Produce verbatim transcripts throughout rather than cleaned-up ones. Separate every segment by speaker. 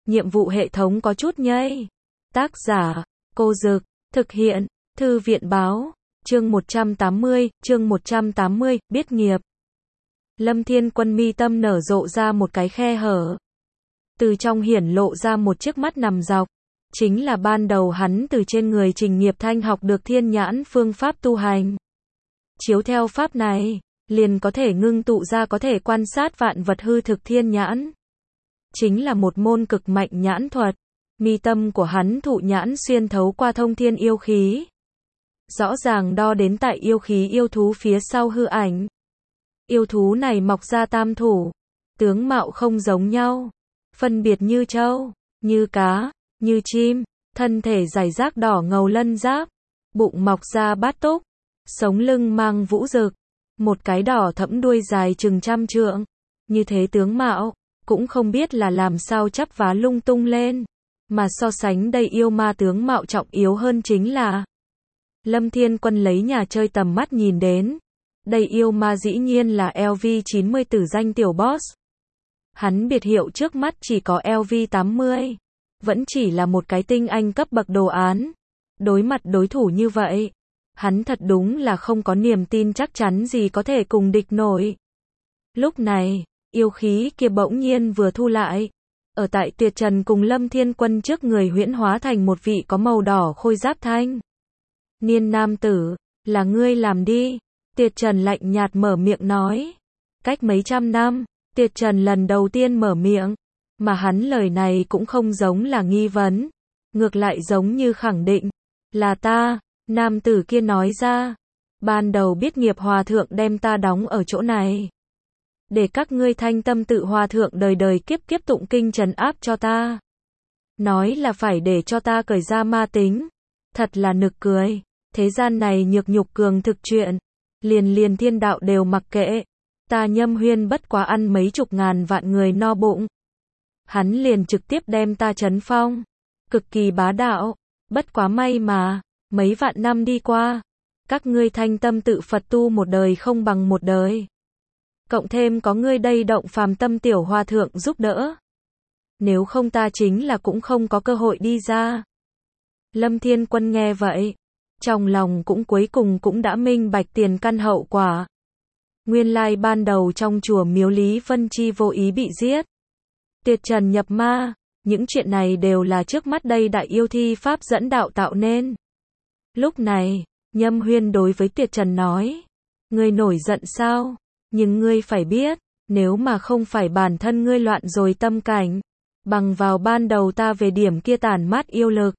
Speaker 1: nhiệm vụ hệ thống có chút nhây. Tác giả, Cô Dực, thực hiện, Thư viện Báo, chương một trăm tám mươi, chương một trăm tám mươi, biết nghiệp. Lâm Thiên Quân mi tâm nở rộ ra một cái khe hở. Từ trong hiển lộ ra một chiếc mắt nằm dọc. Chính là ban đầu hắn từ trên người Trình Nghiệp Thanh học được thiên nhãn phương pháp tu hành. Chiếu theo pháp này, liền có thể ngưng tụ ra có thể quan sát vạn vật hư thực thiên nhãn. Chính là một môn cực mạnh nhãn thuật. Mi tâm của hắn thụ nhãn xuyên thấu qua thông thiên yêu khí. Rõ ràng đo đến tại yêu khí yêu thú phía sau hư ảnh. Yêu thú này mọc ra tam thủ. Tướng mạo không giống nhau. Phân biệt như trâu, như cá, như chim. Thân thể dày rác đỏ ngầu lân giáp. Bụng mọc ra bát túc. Sống lưng mang vũ rực. Một cái đỏ thẫm đuôi dài chừng trăm trượng. Như thế tướng mạo, cũng không biết là làm sao chắp vá lung tung lên. Mà so sánh đây yêu ma tướng mạo trọng yếu hơn chính là Lâm Thiên Quân lấy nhà chơi tầm mắt nhìn đến. Đây yêu ma dĩ nhiên là L V chín mươi tử danh tiểu boss. Hắn biệt hiệu trước mắt chỉ có L V tám mươi. Vẫn chỉ là một cái tinh anh cấp bậc đồ án. Đối mặt đối thủ như vậy, hắn thật đúng là không có niềm tin chắc chắn gì có thể cùng địch nổi. Lúc này, yêu khí kia bỗng nhiên vừa thu lại. Ở tại Tuyệt Trần cùng Lâm Thiên Quân trước người huyễn hóa thành một vị có màu đỏ khôi giáp thanh niên nam tử, là ngươi làm đi. Tuyệt Trần lạnh nhạt mở miệng nói. Cách mấy trăm năm, Tuyệt Trần lần đầu tiên mở miệng, mà hắn lời này cũng không giống là nghi vấn, ngược lại giống như khẳng định. Là ta, nam tử kia nói ra. Ban đầu biết nghiệp hòa thượng đem ta đóng ở chỗ này. Để các ngươi thanh tâm tự hòa thượng đời đời kiếp kiếp tụng kinh trấn áp cho ta. Nói là phải để cho ta cởi ra ma tính. Thật là nực cười. Thế gian này nhược nhục cường thực chuyện. Liền liền thiên đạo đều mặc kệ. Ta Nhâm Huyên bất quá ăn mấy chục ngàn vạn người no bụng. Hắn liền trực tiếp đem ta trấn phong. Cực kỳ bá đạo. Bất quá may mà, mấy vạn năm đi qua. Các ngươi thanh tâm tự Phật tu một đời không bằng một đời. Cộng thêm có ngươi đây động phàm tâm tiểu hòa thượng giúp đỡ. Nếu không ta chính là cũng không có cơ hội đi ra. Lâm Thiên Quân nghe vậy. Trong lòng cũng cuối cùng cũng đã minh bạch tiền căn hậu quả. Nguyên lai ban đầu trong chùa miếu Lý Vân Chi vô ý bị giết. Tuyệt Trần nhập ma. Những chuyện này đều là trước mắt đây đại yêu thi pháp dẫn đạo tạo nên. Lúc này, Nhâm Huyên đối với Tuyệt Trần nói. Ngươi nổi giận sao? Nhưng ngươi phải biết, nếu mà không phải bản thân ngươi loạn rồi tâm cảnh, bằng vào ban đầu ta về điểm kia tản mát yêu lực,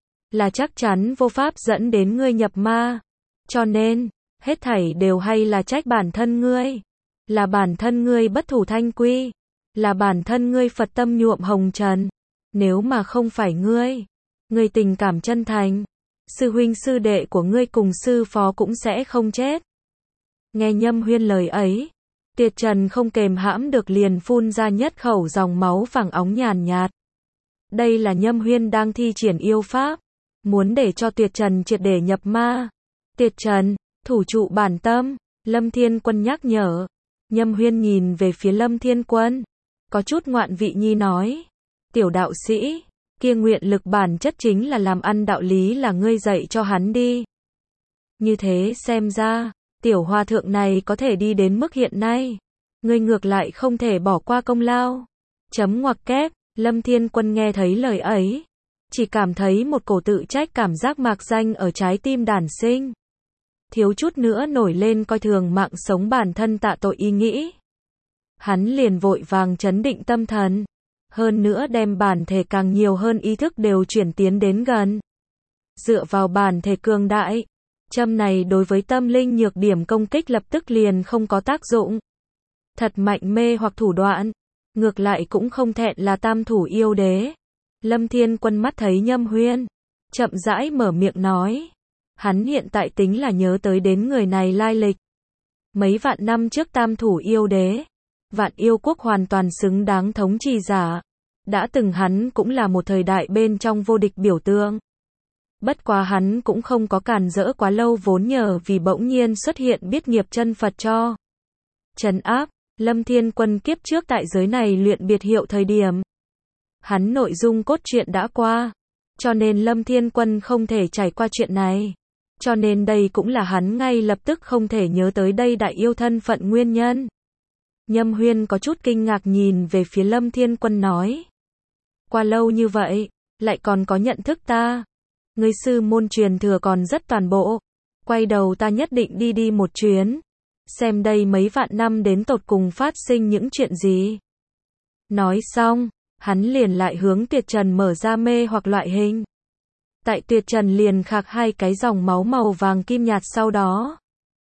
Speaker 1: là chắc chắn vô pháp dẫn đến ngươi nhập ma. Cho nên, hết thảy đều hay là trách bản thân ngươi. Là bản thân ngươi bất thủ thanh quy. Là bản thân ngươi Phật tâm nhuộm hồng trần. Nếu mà không phải ngươi, ngươi tình cảm chân thành, sư huynh sư đệ của ngươi cùng sư phó cũng sẽ không chết. Nghe Nhâm Huyên lời ấy, Tuyệt Trần không kềm hãm được liền phun ra nhất khẩu dòng máu vàng óng nhàn nhạt. Đây là Nhâm Huyên đang thi triển yêu pháp, muốn để cho Tuyệt Trần triệt để nhập ma. Tuyệt Trần, thủ trụ bản tâm, Lâm Thiên Quân nhắc nhở. Nhâm Huyên nhìn về phía Lâm Thiên Quân, có chút ngoạn vị nhi nói. Tiểu đạo sĩ, kia nguyện lực bản chất chính là làm ăn đạo lý là ngươi dạy cho hắn đi. Như thế xem ra, tiểu hòa thượng này có thể đi đến mức hiện nay. Ngươi ngược lại không thể bỏ qua công lao. Chấm ngoặc kép, Lâm Thiên Quân nghe thấy lời ấy. Chỉ cảm thấy một cổ tự trách cảm giác mạc danh ở trái tim đản sinh. Thiếu chút nữa nổi lên coi thường mạng sống bản thân tạ tội ý nghĩ. Hắn liền vội vàng trấn định tâm thần. Hơn nữa đem bản thể càng nhiều hơn ý thức đều chuyển tiến đến gần. Dựa vào bản thể cường đại. Châm này đối với tâm linh nhược điểm công kích lập tức liền không có tác dụng. Thật mạnh mê hoặc thủ đoạn. Ngược lại cũng không thẹn là tam thủ yêu đế. Lâm Thiên Quân mắt thấy Nhâm Huyên. Chậm rãi mở miệng nói. Hắn hiện tại tính là nhớ tới đến người này lai lịch. Mấy vạn năm trước tam thủ yêu đế. Vạn yêu quốc hoàn toàn xứng đáng thống trì giả. Đã từng hắn cũng là một thời đại bên trong vô địch biểu tượng. Bất quá hắn cũng không có cản rỡ quá lâu vốn nhờ vì bỗng nhiên xuất hiện biết nghiệp chân Phật cho trấn áp. Lâm Thiên Quân kiếp trước tại giới này luyện biệt hiệu thời điểm. hắn nội dung cốt truyện đã qua, cho nên Lâm Thiên Quân không thể trải qua chuyện này. Cho nên đây cũng là hắn ngay lập tức không thể nhớ tới đây đại yêu thân phận nguyên nhân. Nhâm Huyên có chút kinh ngạc nhìn về phía Lâm Thiên Quân nói. Qua lâu như vậy, lại còn có nhận thức ta. Ngươi sư môn truyền thừa còn rất toàn bộ. Quay đầu ta nhất định đi đi một chuyến. Xem đây mấy vạn năm đến tột cùng phát sinh những chuyện gì. Nói xong, hắn liền lại hướng Tuyệt Trần mở ra mê hoặc loại hình. Tại Tuyệt Trần liền khạc hai cái dòng máu màu vàng kim nhạt sau đó.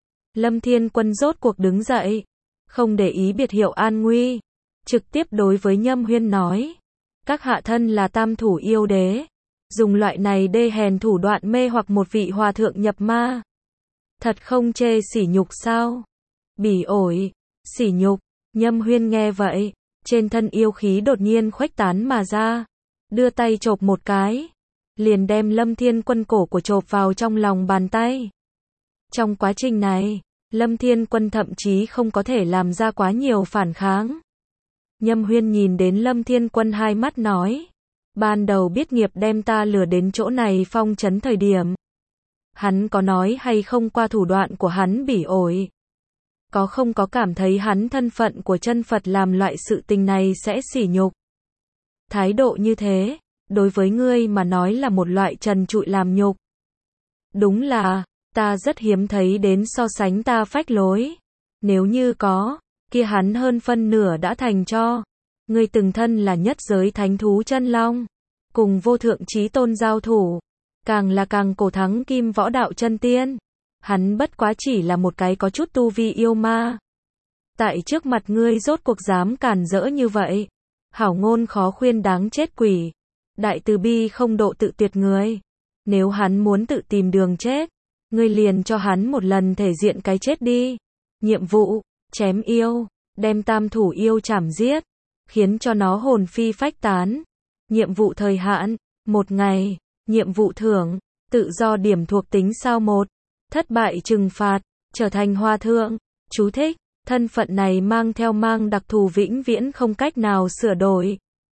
Speaker 1: Lâm Thiên Quân rốt cuộc đứng dậy. Không để ý biệt hiệu an nguy. Trực tiếp đối với Nhâm Huyên nói. Các hạ thân là tam thủ yêu đế. Dùng loại này đê hèn thủ đoạn mê hoặc một vị hòa thượng nhập ma. Thật không chê sỉ nhục sao? Bỉ ổi, sỉ nhục. Nhâm Huyên nghe vậy. Trên thân yêu khí đột nhiên khuếch tán mà ra. Đưa tay chộp một cái. Liền đem Lâm Thiên Quân cổ của chộp vào trong lòng bàn tay. Trong quá trình này, Lâm Thiên Quân thậm chí không có thể làm ra quá nhiều phản kháng. Nhâm Huyên nhìn đến Lâm Thiên Quân hai mắt nói. Ban đầu biết nghiệp đem ta lừa đến chỗ này phong trấn thời điểm. Hắn có nói hay không qua thủ đoạn của hắn bỉ ổi. Có không có cảm thấy hắn thân phận của chân Phật làm loại sự tình này sẽ sỉ nhục. Thái độ như thế, đối với ngươi mà nói là một loại trần trụi làm nhục. Đúng là, ta rất hiếm thấy đến so sánh ta phách lối. Nếu như có, kia hắn hơn phân nửa đã thành cho. Ngươi từng thân là nhất giới thánh thú chân long. Cùng vô thượng chí tôn giao thủ. Càng là càng cổ thắng kim võ đạo chân tiên. Hắn bất quá chỉ là một cái có chút tu vi yêu ma. Tại trước mặt ngươi rốt cuộc dám cản rỡ như vậy. Hảo ngôn khó khuyên đáng chết quỷ. Đại từ bi không độ tự tuyệt người. Nếu hắn muốn tự tìm đường chết, ngươi liền cho hắn một lần thể diện cái chết đi. Nhiệm vụ, chém yêu, đem tam thủ yêu chảm giết, khiến cho nó hồn phi phách tán. Nhiệm vụ thời hạn, một ngày. Nhiệm vụ thưởng, tự do điểm thuộc tính sao một. Thất bại trừng phạt, trở thành hòa thượng. Chú thích, thân phận này mang theo mang đặc thù vĩnh viễn không cách nào sửa đổi.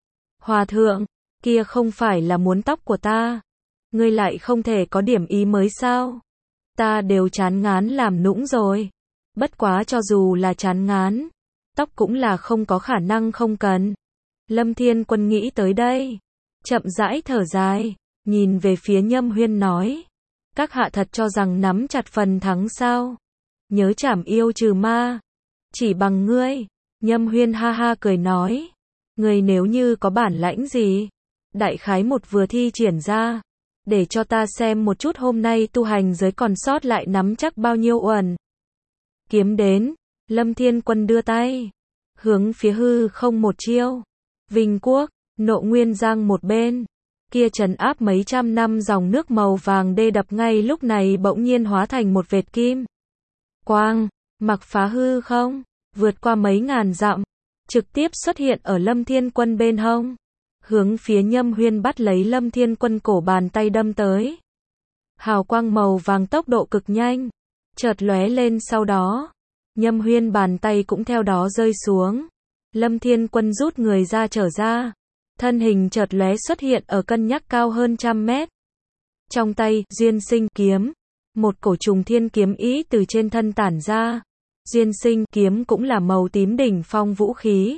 Speaker 1: Hòa thượng, kia không phải là muốn tóc của ta. Ngươi lại không thể có điểm ý mới sao? Ta đều chán ngán làm nũng rồi. Bất quá cho dù là chán ngán, tóc cũng là không có khả năng không cần. Lâm Thiên Quân nghĩ tới đây. Chậm rãi thở dài, nhìn về phía Nhâm Huyên nói. Các hạ thật cho rằng nắm chặt phần thắng sao? Nhớ chảm yêu trừ ma. Chỉ bằng ngươi. Nhâm Huyên ha ha cười nói. Ngươi nếu như có bản lãnh gì, đại khái một vừa thi triển ra. Để cho ta xem một chút hôm nay tu hành giới còn sót lại nắm chắc bao nhiêu uẩn. Kiếm đến. Lâm Thiên Quân đưa tay. Hướng phía hư không một chiêu. Vinh Quốc, Nộ Nguyên Giang một bên. Kia trấn áp mấy trăm năm dòng nước màu vàng đê đập ngay lúc này bỗng nhiên hóa thành một vệt kim. Quang, mặc phá hư không, vượt qua mấy ngàn dặm, trực tiếp xuất hiện ở Lâm Thiên Quân bên hông. Hướng phía Nhâm Huyên bắt lấy Lâm Thiên Quân cổ bàn tay đâm tới. Hào quang màu vàng tốc độ cực nhanh, chợt lóe lên sau đó. Nhâm Huyên bàn tay cũng theo đó rơi xuống. Lâm Thiên Quân rút người ra trở ra. Thân hình chợt lóe xuất hiện ở cân nhắc cao hơn trăm mét. Trong tay, Duyên Sinh kiếm. Một cổ trùng thiên kiếm ý từ trên thân tản ra. Duyên Sinh kiếm cũng là màu tím đỉnh phong vũ khí.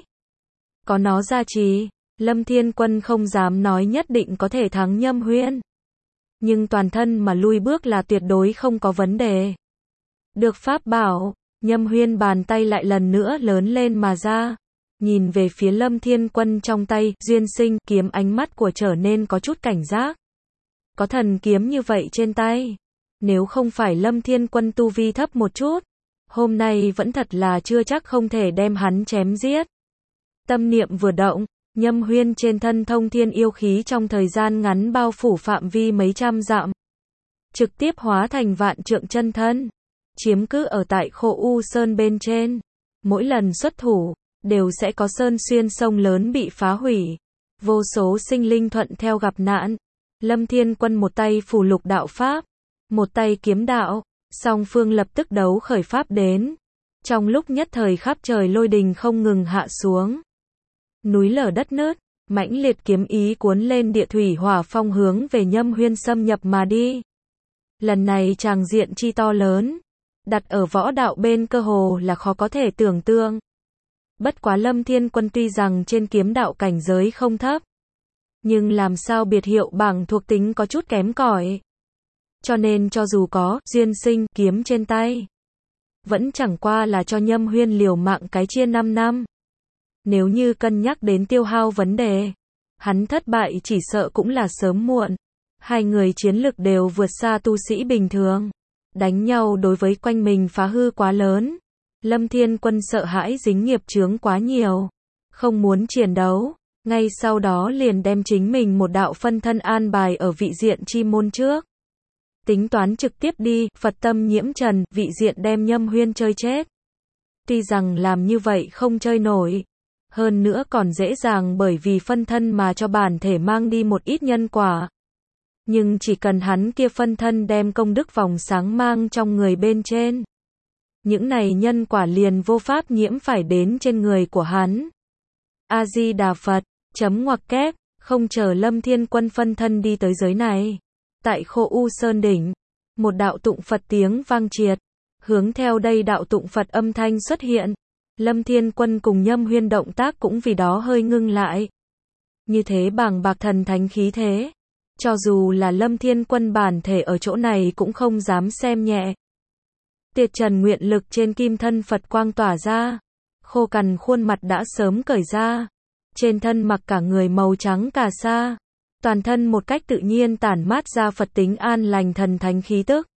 Speaker 1: Có nó gia trì, Lâm Thiên Quân không dám nói nhất định có thể thắng Nhâm Huyên. Nhưng toàn thân mà lui bước là tuyệt đối không có vấn đề. Được pháp bảo, Nhâm Huyên bàn tay lại lần nữa lớn lên mà ra. Nhìn về phía Lâm Thiên Quân trong tay, Duyên Sinh kiếm ánh mắt của trở nên có chút cảnh giác. Có thần kiếm như vậy trên tay. Nếu không phải Lâm Thiên Quân tu vi thấp một chút, hôm nay vẫn thật là chưa chắc không thể đem hắn chém giết. Tâm niệm vừa động, Nhâm Huyên trên thân thông thiên yêu khí trong thời gian ngắn bao phủ phạm vi mấy trăm dặm. Trực tiếp hóa thành vạn trượng chân thân. Chiếm cứ ở tại Khô U Sơn bên trên. Mỗi lần xuất thủ, đều sẽ có sơn xuyên sông lớn bị phá hủy. Vô số sinh linh thuận theo gặp nạn. Lâm Thiên Quân một tay phù lục đạo pháp, một tay kiếm đạo, song phương lập tức đấu khởi pháp đến. Trong lúc nhất thời khắp trời lôi đình không ngừng hạ xuống. Núi lở đất nứt, Mãnh liệt kiếm ý cuốn lên địa thủy hỏa phong hướng về Nhâm Huyên xâm nhập mà đi. Lần này tràng diện chi to lớn, đặt ở võ đạo bên cơ hồ là khó có thể tưởng tượng. Bất quá Lâm Thiên Quân tuy rằng trên kiếm đạo cảnh giới không thấp, nhưng làm sao biệt hiệu bảng thuộc tính có chút kém cỏi. Cho nên cho dù có duyên sinh kiếm trên tay, vẫn chẳng qua là cho Nhâm Huyên liều mạng cái chia năm năm. Nếu như cân nhắc đến tiêu hao vấn đề, hắn thất bại chỉ sợ cũng là sớm muộn. Hai người chiến lực đều vượt xa tu sĩ bình thường. Đánh nhau đối với quanh mình phá hư quá lớn. Lâm Thiên Quân sợ hãi dính nghiệp chướng quá nhiều. Không muốn chiến đấu. Ngay sau đó liền đem chính mình một đạo phân thân an bài ở vị diện chi môn trước. Tính toán trực tiếp đi, Phật tâm nhiễm trần, vị diện đem Nhâm Huyên chơi chết. Tuy rằng làm như vậy không chơi nổi. Hơn nữa còn dễ dàng bởi vì phân thân mà cho bản thể mang đi một ít nhân quả. Nhưng chỉ cần hắn kia phân thân đem công đức vòng sáng mang trong người bên trên. Những này nhân quả liền vô pháp nhiễm phải đến trên người của hắn. A-di-đà Phật, chấm ngoặc kép, không chờ Lâm Thiên Quân phân thân đi tới giới này. Tại Khô U Sơn Đỉnh, một đạo tụng Phật tiếng vang triệt. Hướng theo đây đạo tụng Phật âm thanh xuất hiện. Lâm Thiên Quân cùng Nhâm Huyên động tác cũng vì đó hơi ngưng lại. Như thế bàng bạc thần thánh khí thế. Cho dù là Lâm Thiên Quân bản thể ở chỗ này cũng không dám xem nhẹ. Tiệt trần nguyện lực trên kim thân Phật quang tỏa ra. Khô cằn khuôn mặt đã sớm cởi ra. Trên thân mặc cả người màu trắng cà sa. Toàn thân một cách tự nhiên tản mát ra Phật tính an lành thần thánh khí tức.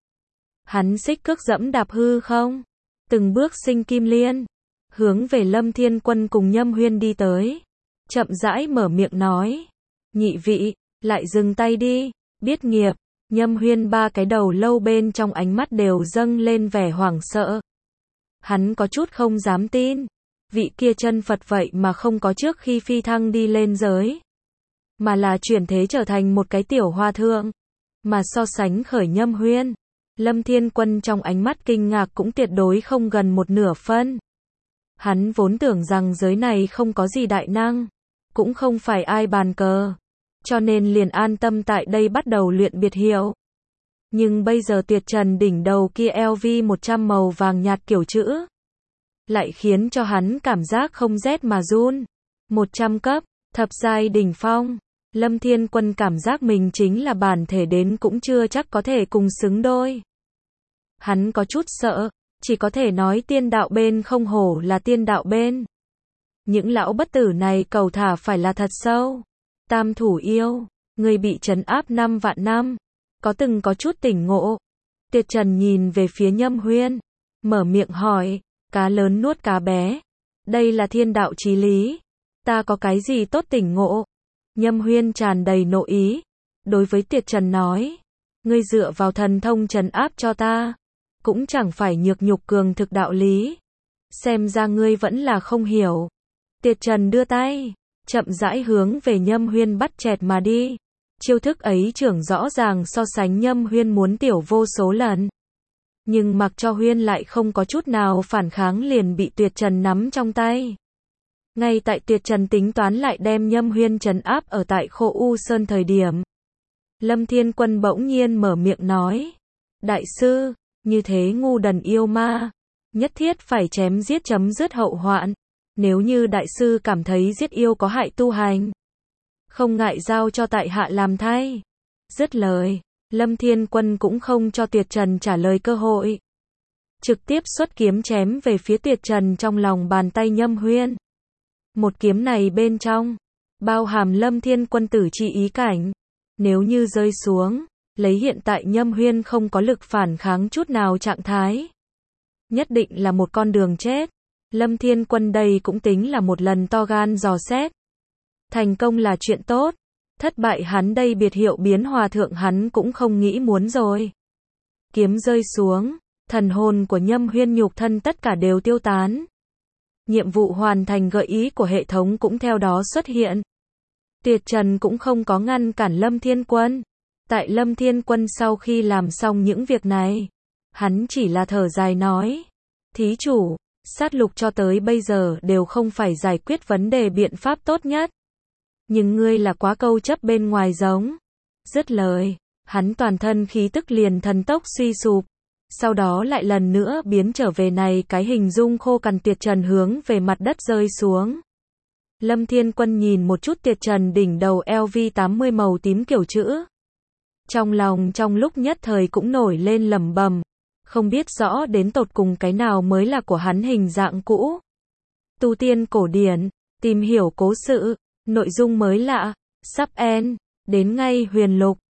Speaker 1: Hắn xích cước dẫm đạp hư không. Từng bước sinh kim liên. Hướng về Lâm Thiên Quân cùng Nhâm Huyên đi tới. Chậm rãi mở miệng nói. Nhị vị, lại dừng tay đi, biết nghiệp. Nhâm Huyên ba cái đầu lâu bên trong ánh mắt đều dâng lên vẻ hoảng sợ. Hắn có chút không dám tin. Vị kia chân Phật vậy mà không có trước khi phi thăng đi lên giới. Mà là chuyển thế trở thành một cái tiểu hòa thượng. Mà so sánh khởi Nhâm Huyên, Lâm Thiên Quân trong ánh mắt kinh ngạc cũng tuyệt đối không gần một nửa phân. Hắn vốn tưởng rằng giới này không có gì đại năng, cũng không phải ai bàn cờ, cho nên liền an tâm tại đây bắt đầu luyện biệt hiệu. Nhưng bây giờ tuyệt trần đỉnh đầu kia L V một trăm màu vàng nhạt kiểu chữ, lại khiến cho hắn cảm giác không rét mà run. một trăm cấp, thập giai đỉnh phong, Lâm Thiên Quân cảm giác mình chính là bản thể đến cũng chưa chắc có thể cùng xứng đôi. Hắn có chút sợ. Chỉ có thể nói tiên đạo bên không hổ là tiên đạo bên. Những lão bất tử này cầu thả phải là thật sâu. Tam thủ yêu, người bị trấn áp năm vạn năm. Có từng có chút tỉnh ngộ. Tiệt Trần nhìn về phía Nhâm Huyên. Mở miệng hỏi, cá lớn nuốt cá bé. Đây là thiên đạo chí lý. Ta có cái gì tốt tỉnh ngộ? Nhâm Huyên tràn đầy nội ý. Đối với Tiệt Trần nói. Ngươi dựa vào thần thông trấn áp cho ta. Cũng chẳng phải nhược nhục cường thực đạo lý. Xem ra ngươi vẫn là không hiểu. Tiệt Trần đưa tay, chậm rãi hướng về Nhâm Huyên bắt chẹt mà đi. Chiêu thức ấy trưởng rõ ràng so sánh Nhâm Huyên muốn tiểu vô số lần. Nhưng mặc cho Huyên lại không có chút nào phản kháng liền bị Tiệt Trần nắm trong tay. Ngay tại Tiệt Trần tính toán lại đem Nhâm Huyên trấn áp ở tại Khô U Sơn thời điểm. Lâm Thiên Quân bỗng nhiên mở miệng nói. Đại sư, như thế ngu đần yêu ma, nhất thiết phải chém giết chấm dứt hậu hoạn. Nếu như đại sư cảm thấy giết yêu có hại tu hành, không ngại giao cho tại hạ làm thay. Dứt lời, Lâm Thiên Quân cũng không cho Tiệt Trần trả lời cơ hội. Trực tiếp xuất kiếm chém về phía Tiệt Trần trong lòng bàn tay Nhâm Huyên. Một kiếm này bên trong, bao hàm Lâm Thiên Quân tử chi ý cảnh. Nếu như rơi xuống, lấy hiện tại Nhâm Huyên không có lực phản kháng chút nào trạng thái. Nhất định là một con đường chết. Lâm Thiên Quân đây cũng tính là một lần to gan dò xét. Thành công là chuyện tốt. Thất bại hắn đây biệt hiệu biến hòa thượng hắn cũng không nghĩ muốn rồi. Kiếm rơi xuống, thần hồn của Nhâm Huyên nhục thân tất cả đều tiêu tán. Nhiệm vụ hoàn thành gợi ý của hệ thống cũng theo đó xuất hiện. Tiệt Trần cũng không có ngăn cản Lâm Thiên Quân. Tại Lâm Thiên Quân sau khi làm xong những việc này, hắn chỉ là thở dài nói. Thí chủ, sát lục cho tới bây giờ đều không phải giải quyết vấn đề biện pháp tốt nhất. Nhưng ngươi là quá câu chấp bên ngoài giống. Dứt lời, hắn toàn thân khí tức liền thần tốc suy sụp. Sau đó lại lần nữa biến trở về này cái hình dung khô cằn Tiệt Trần hướng về mặt đất rơi xuống. Lâm Thiên Quân nhìn một chút Tiệt Trần đỉnh đầu L V tám mươi màu tím kiểu chữ. Trong lòng trong lúc nhất thời cũng nổi lên lẩm bẩm, không biết rõ đến tột cùng cái nào mới là của hắn hình dạng cũ. Tu tiên cổ điển, tìm hiểu cố sự, nội dung mới lạ, sắp end, đến ngay huyền lục.